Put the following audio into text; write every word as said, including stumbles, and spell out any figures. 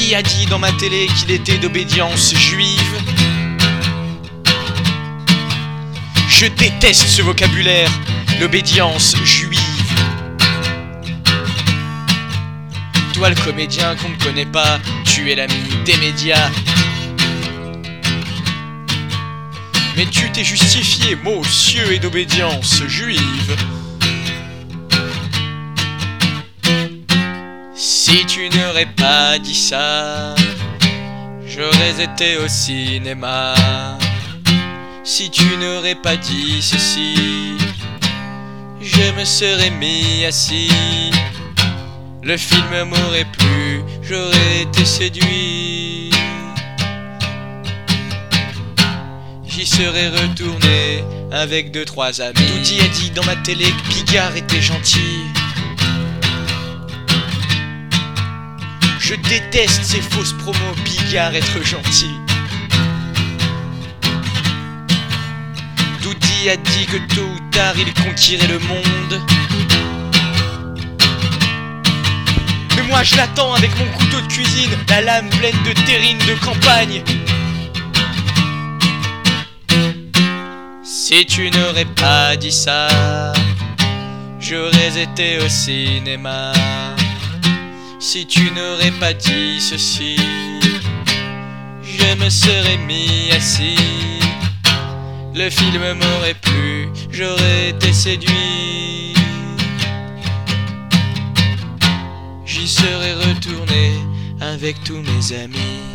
Qui a dit dans ma télé qu'il était d'obédience juive? Je déteste ce vocabulaire, l'obédience juive. Toi le comédien qu'on ne connaît pas, tu es l'ami des médias. Mais tu t'es justifié, monsieur, et d'obédience juive. Si tu n'aurais pas dit ça, j'aurais été au cinéma. Si tu n'aurais pas dit ceci, je me serais mis assis. Le film m'aurait plu, j'aurais été séduit. J'y serais retourné avec deux trois amis. Doudi a dit dans ma télé que Bigard était gentil. Je déteste ces fausses promos, Bigard être gentil. Doudi a dit que tôt ou tard il conquérait le monde. Mais moi je l'attends avec mon couteau de cuisine, la lame pleine de terrine de campagne. Si tu n'aurais pas dit ça, j'aurais été au cinéma. Si tu n'aurais pas dit ceci, je me serais mis assis. Le film m'aurait plu, j'aurais été séduit. J'y serais retourné avec tous mes amis.